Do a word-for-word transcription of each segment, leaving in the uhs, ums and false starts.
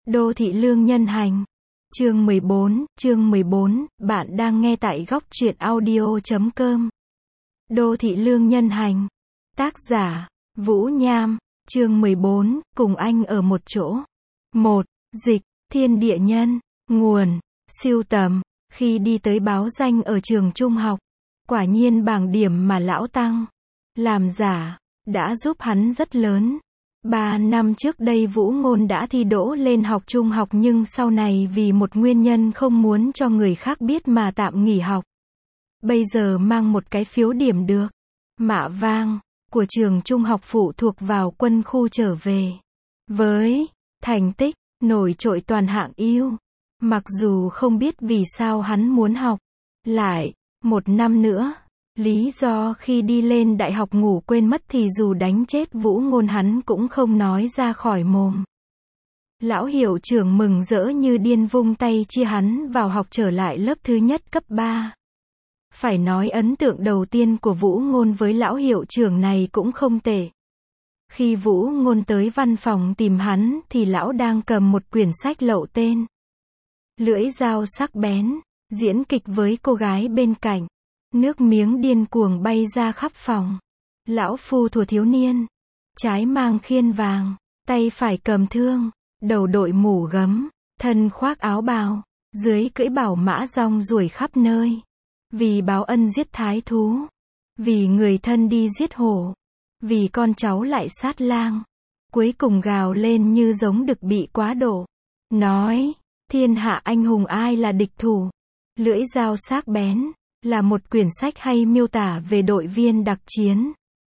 Đô thị lương nhân hành. Chương mười bốn, chương mười bốn, bạn đang nghe tại góc truyện audio chấm com. Đô thị lương nhân hành. Tác giả, Vũ Nham. Chương mười bốn, cùng anh ở một chỗ. một. Dịch, thiên địa nhân. Nguồn, sưu tầm. Khi đi tới báo danh ở trường trung học, quả nhiên bảng điểm mà lão Tăng làm giả đã giúp hắn rất lớn. Ba năm trước đây Vũ Ngôn đã thi đỗ lên học trung học, nhưng sau này vì một nguyên nhân không muốn cho người khác biết mà tạm nghỉ học. Bây giờ mang một cái phiếu điểm được mạ vàng của trường trung học phụ thuộc vào quân khu trở về với thành tích nổi trội toàn hạng ưu. Mặc dù không biết vì sao hắn muốn học lại một năm nữa, lý do khi đi lên đại học ngủ quên mất thì dù đánh chết Vũ Ngôn hắn cũng không nói ra khỏi mồm. Lão hiệu trưởng mừng rỡ như điên vung tay chia hắn vào học trở lại lớp thứ nhất cấp ba. Phải nói ấn tượng đầu tiên của Vũ Ngôn với lão hiệu trưởng này cũng không tệ. Khi Vũ Ngôn tới văn phòng tìm hắn thì lão đang cầm một quyển sách lậu tên Lưỡi dao sắc bén, diễn kịch với cô gái bên cạnh. Nước miếng điên cuồng bay ra khắp phòng. Lão phu thuở thiếu niên, trái mang khiên vàng, tay phải cầm thương, đầu đội mũ gấm, thân khoác áo bào, dưới cưỡi bảo mã rong ruổi khắp nơi. Vì báo ân giết thái thú, vì người thân đi giết hổ, vì con cháu lại sát lang. Cuối cùng gào lên như giống đực bị quá độ, nói, thiên hạ anh hùng ai là địch thủ. Lưỡi dao sắc bén là một quyển sách hay miêu tả về đội viên đặc chiến.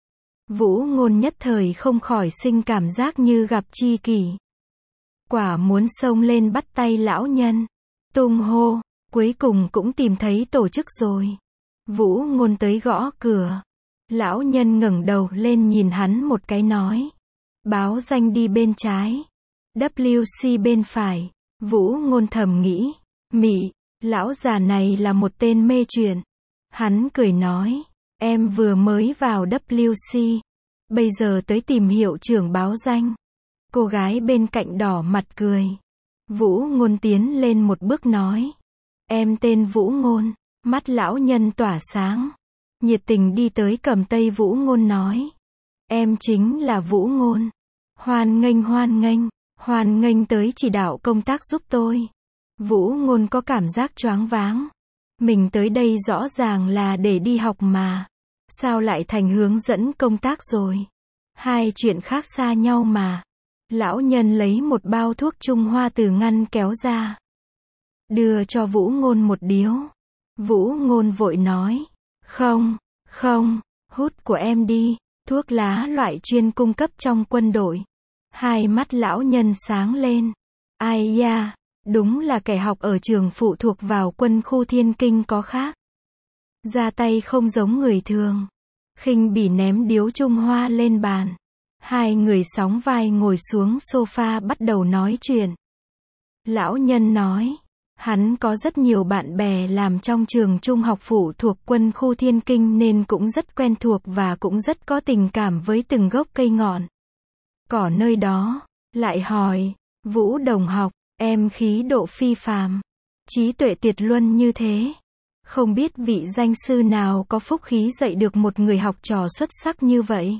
Vũ Ngôn nhất thời không khỏi sinh cảm giác như gặp tri kỷ. Quả muốn xông lên bắt tay lão nhân, tung hô, cuối cùng cũng tìm thấy tổ chức rồi. Vũ Ngôn tới gõ cửa. Lão nhân ngẩng đầu lên nhìn hắn một cái nói, báo danh đi bên trái, W C bên phải. Vũ Ngôn thầm nghĩ, mị, lão già này là một tên mê chuyện. Hắn cười nói, em vừa mới vào W C, bây giờ tới tìm hiệu trưởng báo danh. Cô gái bên cạnh đỏ mặt cười. Vũ Ngôn tiến lên một bước nói, em tên Vũ Ngôn. Mắt lão nhân tỏa sáng, nhiệt tình đi tới cầm tay Vũ Ngôn nói, em chính là Vũ Ngôn. Hoan nghênh hoan nghênh, hoan nghênh tới chỉ đạo công tác giúp tôi. Vũ Ngôn có cảm giác choáng váng. Mình tới đây rõ ràng là để đi học mà. Sao lại thành hướng dẫn công tác rồi? Hai chuyện khác xa nhau mà. Lão nhân lấy một bao thuốc Trung Hoa từ ngăn kéo ra, đưa cho Vũ Ngôn một điếu. Vũ Ngôn vội nói, không, không, hút của em đi, thuốc lá loại chuyên cung cấp trong quân đội. Hai mắt lão nhân sáng lên. Ai da, đúng là kẻ học ở trường phụ thuộc vào quân khu Thiên Kinh có khác. Ra tay không giống người thường. Khinh bỉ ném điếu Trung Hoa lên bàn. Hai người sóng vai ngồi xuống sofa bắt đầu nói chuyện. Lão nhân nói, hắn có rất nhiều bạn bè làm trong trường trung học phụ thuộc quân khu Thiên Kinh nên cũng rất quen thuộc và cũng rất có tình cảm với từng gốc cây ngọn cỏ nơi đó. Lại hỏi, Vũ đồng học, em khí độ phi phàm, trí tuệ tuyệt luân như thế. Không biết vị danh sư nào có phúc khí dạy được một người học trò xuất sắc như vậy.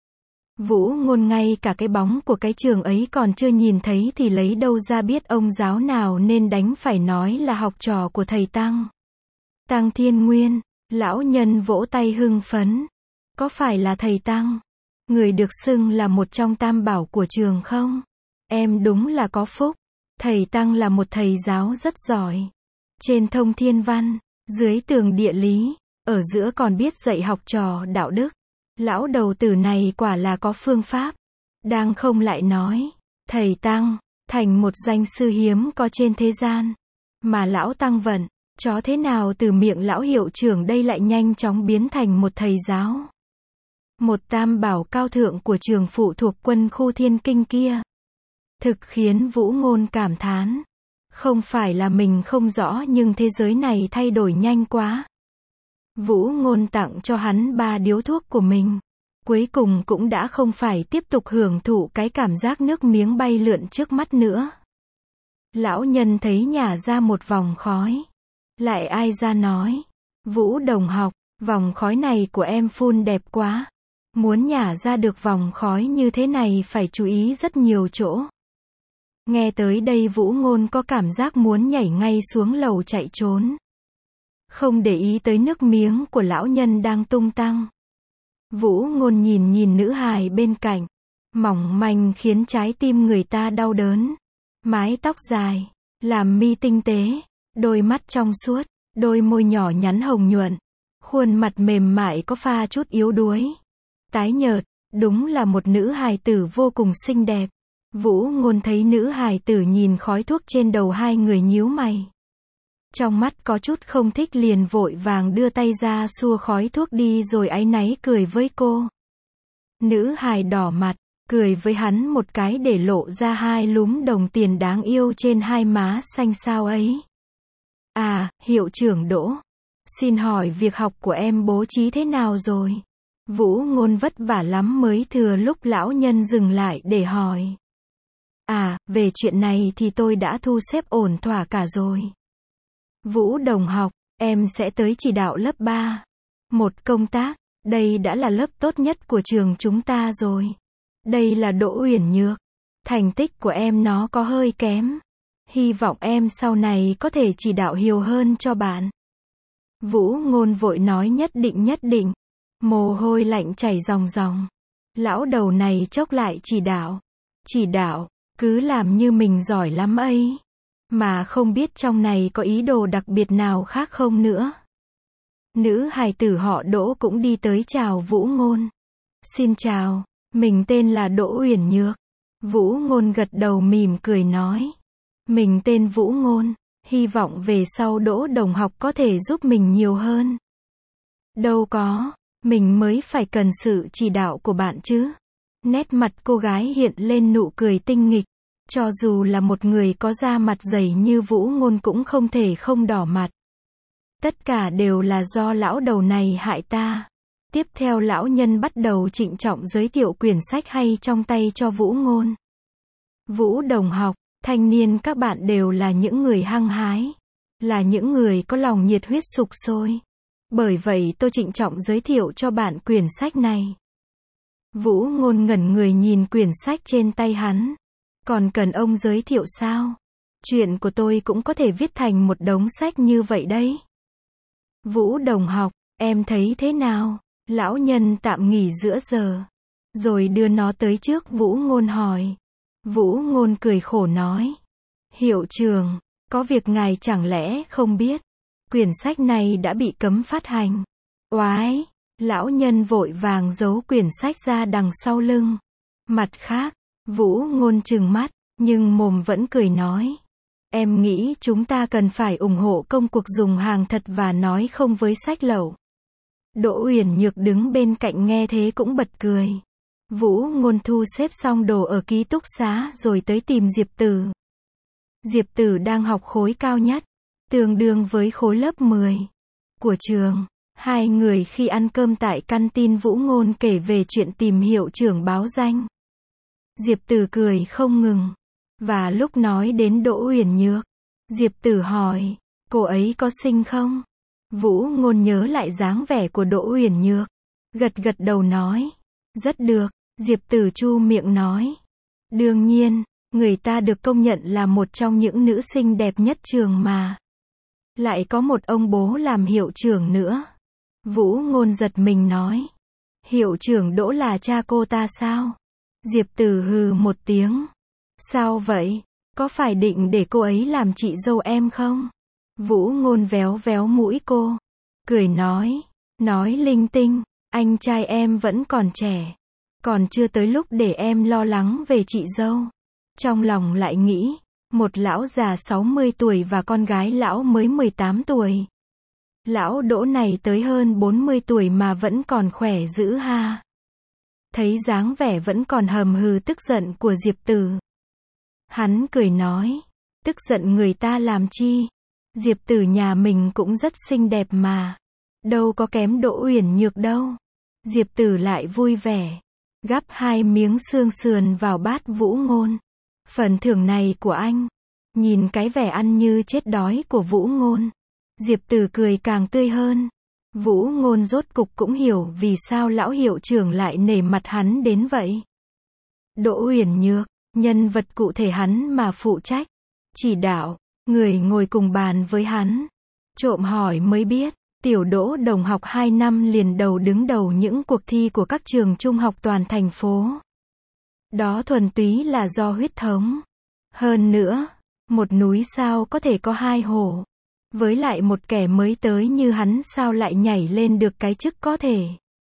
Vũ Ngôn ngay cả cái bóng của cái trường ấy còn chưa nhìn thấy thì lấy đâu ra biết ông giáo nào nên đánh phải nói là học trò của thầy Tăng. Tăng Thiên Nguyên. Lão nhân vỗ tay hưng phấn. Có phải là thầy Tăng, người được xưng là một trong tam bảo của trường không? Em đúng là có phúc. Thầy Tăng là một thầy giáo rất giỏi. Trên thông thiên văn, dưới tường địa lý, ở giữa còn biết dạy học trò đạo đức. Lão đầu tử này quả là có phương pháp. Đang không lại nói, thầy Tăng, thành một danh sư hiếm có trên thế gian. Mà lão Tăng vận, chó thế nào từ miệng lão hiệu trưởng đây lại nhanh chóng biến thành một thầy giáo. Một tam bảo cao thượng của trường phụ thuộc quân khu Thiên Kinh kia. Thực khiến Vũ Ngôn cảm thán. Không phải là mình không rõ nhưng thế giới này thay đổi nhanh quá. Vũ Ngôn tặng cho hắn ba điếu thuốc của mình. Cuối cùng cũng đã không phải tiếp tục hưởng thụ cái cảm giác nước miếng bay lượn trước mắt nữa. Lão nhân thấy nhả ra một vòng khói. Lại ai ra nói. Vũ đồng học, vòng khói này của em phun đẹp quá. Muốn nhả ra được vòng khói như thế này phải chú ý rất nhiều chỗ. Nghe tới đây Vũ Ngôn có cảm giác muốn nhảy ngay xuống lầu chạy trốn. Không để ý tới nước miếng của lão nhân đang tung tăng. Vũ Ngôn nhìn nhìn nữ hài bên cạnh. Mỏng manh khiến trái tim người ta đau đớn. Mái tóc dài, làm mi tinh tế, đôi mắt trong suốt, đôi môi nhỏ nhắn hồng nhuận. Khuôn mặt mềm mại có pha chút yếu đuối. Tái nhợt, đúng là một nữ hài tử vô cùng xinh đẹp. Vũ Ngôn thấy nữ hài tử nhìn khói thuốc trên đầu hai người nhíu mày. Trong mắt có chút không thích liền vội vàng đưa tay ra xua khói thuốc đi rồi áy náy cười với cô. Nữ hài đỏ mặt, cười với hắn một cái để lộ ra hai lúm đồng tiền đáng yêu trên hai má xanh xao ấy. À, hiệu trưởng Đỗ. Xin hỏi việc học của em bố trí thế nào rồi? Vũ Ngôn vất vả lắm mới thừa lúc lão nhân dừng lại để hỏi. À, về chuyện này thì tôi đã thu xếp ổn thỏa cả rồi. Vũ đồng học, em sẽ tới chỉ đạo lớp ba. Một công tác, đây đã là lớp tốt nhất của trường chúng ta rồi. Đây là Đỗ Uyển Nhược. Thành tích của em nó có hơi kém. Hy vọng em sau này có thể chỉ đạo nhiều hơn cho bạn. Vũ Ngôn vội nói nhất định nhất định. Mồ hôi lạnh chảy ròng ròng. Lão đầu này chốc lại chỉ đạo. Chỉ đạo, cứ làm như mình giỏi lắm ấy. Mà không biết trong này có ý đồ đặc biệt nào khác không nữa. Nữ hài tử họ Đỗ cũng đi tới chào Vũ Ngôn. Xin chào, mình tên là Đỗ Uyển Nhược. Vũ Ngôn gật đầu mỉm cười nói. Mình tên Vũ Ngôn, hy vọng về sau Đỗ đồng học có thể giúp mình nhiều hơn. Đâu có, mình mới phải cần sự chỉ đạo của bạn chứ. Nét mặt cô gái hiện lên nụ cười tinh nghịch. Cho dù là một người có da mặt dày như Vũ Ngôn cũng không thể không đỏ mặt. Tất cả đều là do lão đầu này hại ta. Tiếp theo lão nhân bắt đầu trịnh trọng giới thiệu quyển sách hay trong tay cho Vũ Ngôn. Vũ đồng học, thanh niên các bạn đều là những người hăng hái. Là những người có lòng nhiệt huyết sục sôi. Bởi vậy tôi trịnh trọng giới thiệu cho bạn quyển sách này. Vũ Ngôn ngẩn người nhìn quyển sách trên tay hắn. Còn cần ông giới thiệu sao? Chuyện của tôi cũng có thể viết thành một đống sách như vậy đấy. Vũ đồng học, em thấy thế nào? Lão nhân tạm nghỉ giữa giờ. Rồi đưa nó tới trước Vũ Ngôn hỏi. Vũ Ngôn cười khổ nói. Hiệu trưởng, có việc ngài chẳng lẽ không biết? Quyển sách này đã bị cấm phát hành. Oái! Lão nhân vội vàng giấu quyển sách ra đằng sau lưng. Mặt khác, Vũ Ngôn trừng mắt, nhưng mồm vẫn cười nói. Em nghĩ chúng ta cần phải ủng hộ công cuộc dùng hàng thật và nói không với sách lậu. Đỗ Uyển Nhược đứng bên cạnh nghe thế cũng bật cười. Vũ Ngôn thu xếp xong đồ ở ký túc xá rồi tới tìm Diệp Tử. Diệp Tử đang học khối cao nhất, tương đương với khối lớp mười của trường. Hai người khi ăn cơm tại căn tin Vũ Ngôn kể về chuyện tìm hiệu trưởng báo danh. Diệp Tử cười không ngừng. Và lúc nói đến Đỗ Uyển Nhược, Diệp Tử hỏi, cô ấy có xinh không? Vũ Ngôn nhớ lại dáng vẻ của Đỗ Uyển Nhược, gật gật đầu nói, rất được. Diệp Tử chu miệng nói, đương nhiên, người ta được công nhận là một trong những nữ sinh đẹp nhất trường mà. Lại có một ông bố làm hiệu trưởng nữa. Vũ Ngôn giật mình nói, hiệu trưởng Đỗ là cha cô ta sao? Diệp Tử hừ một tiếng. Sao vậy? Có phải định để cô ấy làm chị dâu em không? Vũ Ngôn véo véo mũi cô, cười nói, nói linh tinh, anh trai em vẫn còn trẻ, còn chưa tới lúc để em lo lắng về chị dâu. Trong lòng lại nghĩ, một lão già sáu mươi tuổi và con gái lão mới mười tám tuổi. Lão Đỗ này tới hơn bốn mươi tuổi mà vẫn còn khỏe dữ ha. Thấy dáng vẻ vẫn còn hầm hừ tức giận của Diệp Tử. Hắn cười nói, tức giận người ta làm chi? Diệp Tử nhà mình cũng rất xinh đẹp mà. Đâu có kém Đỗ Uyển Nhược đâu. Diệp Tử lại vui vẻ. Gắp hai miếng xương sườn vào bát Vũ Ngôn. Phần thưởng này của anh. Nhìn cái vẻ ăn như chết đói của Vũ Ngôn, Diệp Tử cười càng tươi hơn. Vũ Ngôn rốt cục cũng hiểu vì sao lão hiệu trưởng lại nể mặt hắn đến vậy. Đỗ Uyển Nhược, nhân vật cụ thể hắn mà phụ trách, chỉ đạo, người ngồi cùng bàn với hắn. Trộm hỏi mới biết, tiểu Đỗ đồng học hai năm liền đầu đứng đầu những cuộc thi của các trường trung học toàn thành phố. Đó thuần túy là do huyết thống. Hơn nữa, một núi sao có thể có hai hổ. Với lại một kẻ mới tới như hắn sao lại nhảy lên được cái chức có thể.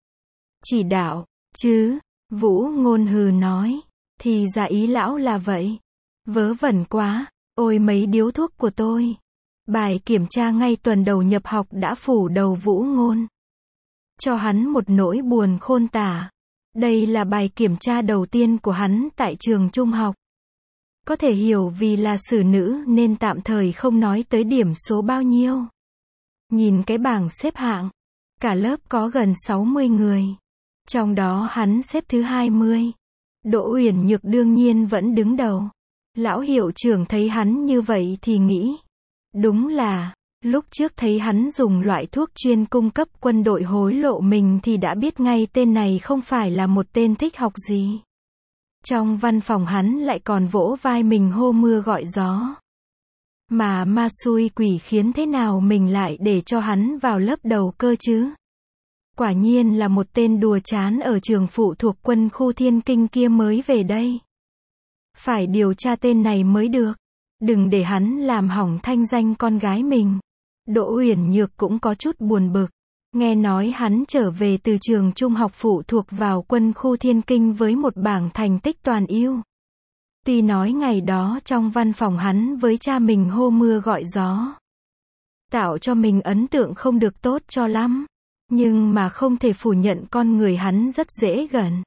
Chỉ đạo, chứ, Vũ Ngôn hừ nói, thì ra ý lão là vậy. Vớ vẩn quá, ôi mấy điếu thuốc của tôi. Bài kiểm tra ngay tuần đầu nhập học đã phủ đầu Vũ Ngôn. Cho hắn một nỗi buồn khôn tả. Đây là bài kiểm tra đầu tiên của hắn tại trường trung học. Có thể hiểu vì là xử nữ nên tạm thời không nói tới điểm số bao nhiêu. Nhìn cái bảng xếp hạng, cả lớp có gần sáu mươi người. Trong đó hắn xếp thứ hai mươi. Đỗ Uyển Nhược đương nhiên vẫn đứng đầu. Lão hiệu trưởng thấy hắn như vậy thì nghĩ, đúng là, lúc trước thấy hắn dùng loại thuốc chuyên cung cấp quân đội hối lộ mình thì đã biết ngay tên này không phải là một tên thích học gì. Trong văn phòng hắn lại còn vỗ vai mình hô mưa gọi gió. Mà ma xui quỷ khiến thế nào mình lại để cho hắn vào lớp đầu cơ chứ? Quả nhiên là một tên đùa chán ở trường phụ thuộc quân khu Thiên Kinh kia mới về đây. Phải điều tra tên này mới được. Đừng để hắn làm hỏng thanh danh con gái mình. Đỗ Uyển Nhược cũng có chút buồn bực. Nghe nói hắn trở về từ trường trung học phụ thuộc vào quân khu Thiên Kinh với một bảng thành tích toàn ưu. Tuy nói ngày đó trong văn phòng hắn với cha mình hô mưa gọi gió, tạo cho mình ấn tượng không được tốt cho lắm. Nhưng mà không thể phủ nhận con người hắn rất dễ gần,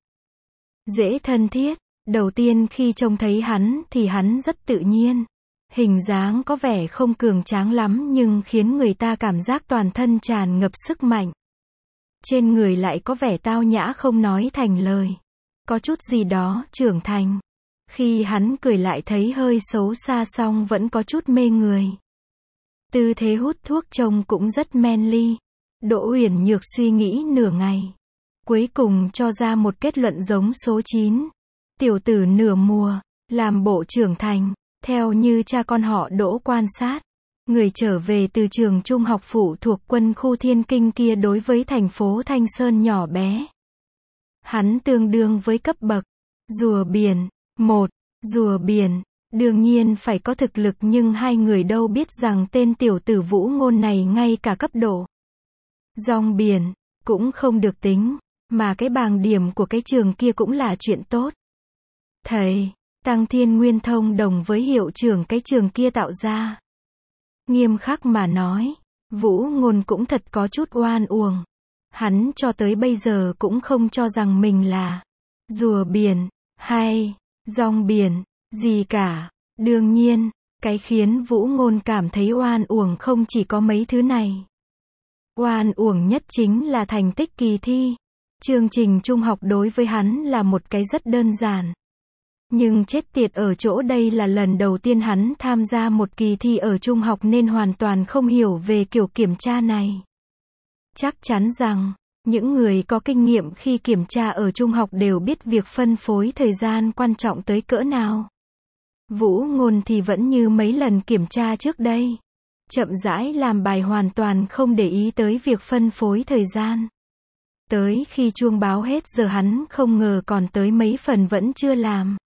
dễ thân thiết. Đầu tiên khi trông thấy hắn thì hắn rất tự nhiên. Hình dáng có vẻ không cường tráng lắm nhưng khiến người ta cảm giác toàn thân tràn ngập sức mạnh. Trên người lại có vẻ tao nhã không nói thành lời. Có chút gì đó trưởng thành. Khi hắn cười lại thấy hơi xấu xa song vẫn có chút mê người. Tư thế hút thuốc trông cũng rất manly. Đỗ Uyển Nhược suy nghĩ nửa ngày. Cuối cùng cho ra một kết luận giống số chín. Tiểu tử nửa mùa, làm bộ trưởng thành. Theo như cha con họ Đỗ quan sát, người trở về từ trường trung học phụ thuộc quân khu Thiên Kinh kia đối với thành phố Thanh Sơn nhỏ bé. Hắn tương đương với cấp bậc rùa biển. Một, rùa biển, đương nhiên phải có thực lực nhưng hai người đâu biết rằng tên tiểu tử Vũ Ngôn này ngay cả cấp độ rong biển, cũng không được tính, mà cái bảng điểm của cái trường kia cũng là chuyện tốt. Thầy, Tăng Thiên Nguyên thông đồng với hiệu trưởng cái trường kia tạo ra. Nghiêm khắc mà nói, Vũ Ngôn cũng thật có chút oan uổng. Hắn cho tới bây giờ cũng không cho rằng mình là rùa biển, hay rong biển, gì cả. Đương nhiên, cái khiến Vũ Ngôn cảm thấy oan uổng không chỉ có mấy thứ này. Oan uổng nhất chính là thành tích kỳ thi. Chương trình trung học đối với hắn là một cái rất đơn giản. Nhưng chết tiệt ở chỗ đây là lần đầu tiên hắn tham gia một kỳ thi ở trung học nên hoàn toàn không hiểu về kiểu kiểm tra này. Chắc chắn rằng, những người có kinh nghiệm khi kiểm tra ở trung học đều biết việc phân phối thời gian quan trọng tới cỡ nào. Vũ Ngôn thì vẫn như mấy lần kiểm tra trước đây. Chậm rãi làm bài hoàn toàn không để ý tới việc phân phối thời gian. Tới khi chuông báo hết giờ hắn không ngờ còn tới mấy phần vẫn chưa làm.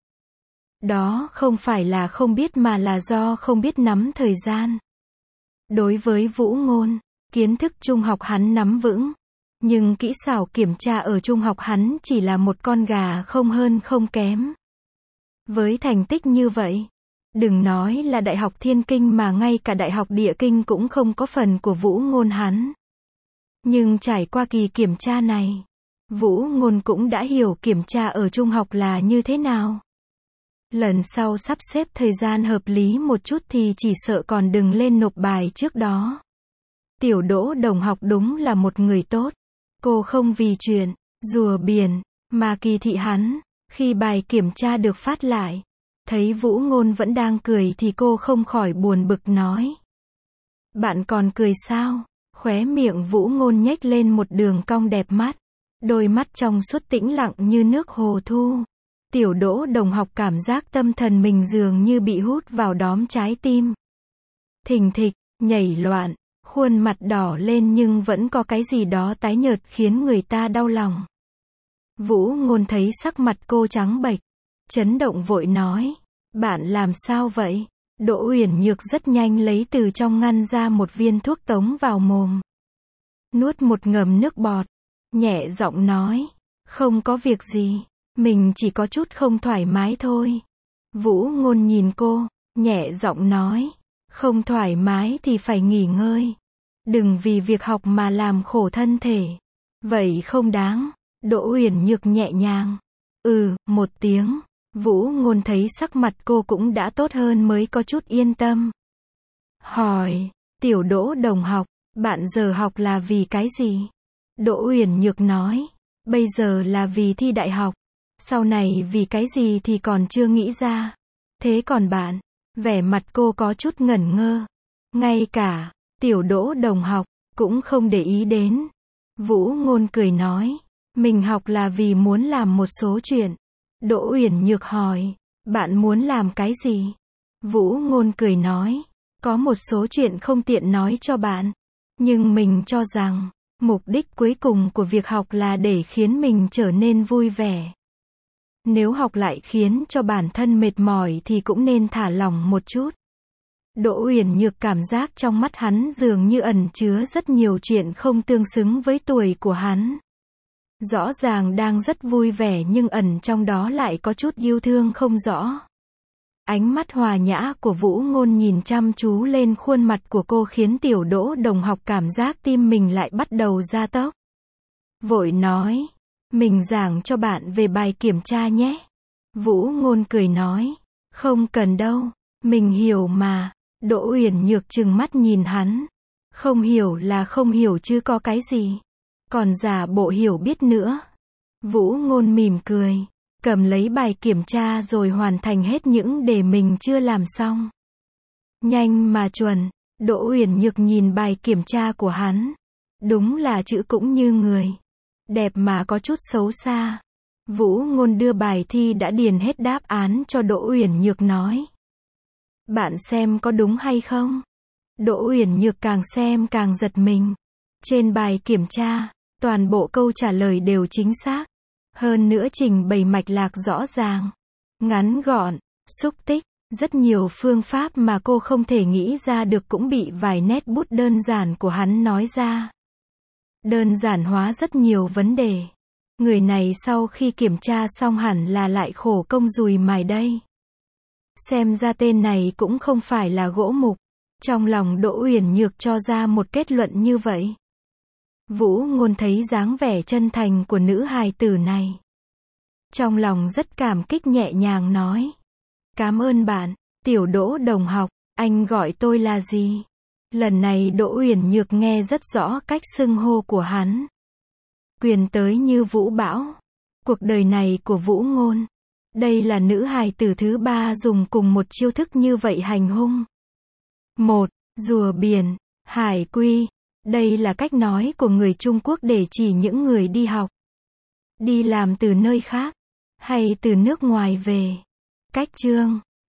Đó không phải là không biết mà là do không biết nắm thời gian. Đối với Vũ Ngôn, kiến thức trung học hắn nắm vững. Nhưng kỹ xảo kiểm tra ở trung học hắn chỉ là một con gà không hơn không kém. Với thành tích như vậy, đừng nói là Đại học Thiên Kinh mà ngay cả Đại học Địa Kinh cũng không có phần của Vũ Ngôn hắn. Nhưng trải qua kỳ kiểm tra này, Vũ Ngôn cũng đã hiểu kiểm tra ở trung học là như thế nào. Lần sau sắp xếp thời gian hợp lý một chút thì chỉ sợ còn đừng lên nộp bài trước đó. Tiểu Đỗ đồng học đúng là một người tốt. Cô không vì chuyện rùa biển mà kỳ thị hắn. Khi bài kiểm tra được phát lại, Thấy Vũ Ngôn vẫn đang cười thì cô không khỏi buồn bực nói. Bạn còn cười sao? Khóe miệng Vũ Ngôn nhếch lên một đường cong đẹp mắt. Đôi mắt trong suốt tĩnh lặng như nước hồ thu. Tiểu Đỗ Đồng Học cảm giác tâm thần mình dường như bị hút vào đóm trái tim. Thình thịch, nhảy loạn, khuôn mặt đỏ lên nhưng vẫn có cái gì đó tái nhợt khiến người ta đau lòng. Vũ Ngôn thấy sắc mặt cô trắng bệch, chấn động vội nói, bạn làm sao vậy? Đỗ Uyển Nhược rất nhanh lấy từ trong ngăn ra một viên thuốc tống vào mồm. Nuốt một ngụm nước bọt, nhẹ giọng nói, không có việc gì, mình chỉ có chút không thoải mái thôi. Vũ Ngôn nhìn cô, nhẹ giọng nói, không thoải mái thì phải nghỉ ngơi. Đừng vì việc học mà làm khổ thân thể. Vậy không đáng. Đỗ Uyển Nhược nhẹ nhàng. Ừ, một tiếng. Vũ Ngôn thấy sắc mặt cô cũng đã tốt hơn mới có chút yên tâm. Hỏi, Tiểu Đỗ Đồng Học, bạn giờ học là vì cái gì? Đỗ Uyển Nhược nói, bây giờ là vì thi đại học. Sau này vì cái gì thì còn chưa nghĩ ra. Thế còn bạn? Vẻ mặt cô có chút ngẩn ngơ. Ngay cả Tiểu Đỗ Đồng Học cũng không để ý đến. Vũ Ngôn cười nói, mình học là vì muốn làm một số chuyện. Đỗ Uyển Nhược hỏi, bạn muốn làm cái gì? Vũ Ngôn cười nói, có một số chuyện không tiện nói cho bạn. Nhưng mình cho rằng, mục đích cuối cùng của việc học là để khiến mình trở nên vui vẻ. Nếu học lại khiến cho bản thân mệt mỏi thì cũng nên thả lỏng một chút. Đỗ Uyển Nhược cảm giác trong mắt hắn dường như ẩn chứa rất nhiều chuyện không tương xứng với tuổi của hắn. Rõ ràng đang rất vui vẻ nhưng ẩn trong đó lại có chút yêu thương không rõ. Ánh mắt hòa nhã của Vũ Ngôn nhìn chăm chú lên khuôn mặt của cô khiến Tiểu Đỗ Đồng Học cảm giác tim mình lại bắt đầu gia tốc. Vội nói, mình giảng cho bạn về bài kiểm tra nhé. Vũ Ngôn cười nói, không cần đâu, mình hiểu mà. Đỗ Uyển Nhược trừng mắt nhìn hắn. Không hiểu là không hiểu chứ có cái gì. Còn giả bộ hiểu biết nữa. Vũ Ngôn mỉm cười, cầm lấy bài kiểm tra rồi hoàn thành hết những đề mình chưa làm xong. Nhanh mà chuẩn. Đỗ Uyển Nhược nhìn bài kiểm tra của hắn. Đúng là chữ cũng như người. Đẹp mà có chút xấu xa. Vũ Ngôn đưa bài thi đã điền hết đáp án cho Đỗ Uyển Nhược nói. Bạn xem có đúng hay không? Đỗ Uyển Nhược càng xem càng giật mình. Trên bài kiểm tra, toàn bộ câu trả lời đều chính xác. Hơn nữa trình bày mạch lạc rõ ràng, ngắn gọn, xúc tích, rất nhiều phương pháp mà cô không thể nghĩ ra được cũng bị vài nét bút đơn giản của hắn nói ra. Đơn giản hóa rất nhiều vấn đề. Người này sau khi kiểm tra xong hẳn là lại khổ công dùi mài đây. Xem ra tên này cũng không phải là gỗ mục. Trong lòng Đỗ Uyển Nhược cho ra một kết luận như vậy. Vũ Ngôn thấy dáng vẻ chân thành của nữ hài tử này. Trong lòng rất cảm kích nhẹ nhàng nói. Cảm ơn bạn, Tiểu Đỗ Đồng Học, anh gọi tôi là gì? Lần này Đỗ Uyển Nhược nghe rất rõ cách xưng hô của hắn. Quyền tới như vũ bão. Cuộc đời này của Vũ Ngôn. Đây là nữ hài tử thứ ba dùng cùng một chiêu thức như vậy hành hung. Một, rùa biển, hải quy. Đây là cách nói của người Trung Quốc để chỉ những người đi học, đi làm từ nơi khác, hay từ nước ngoài về. Cách chương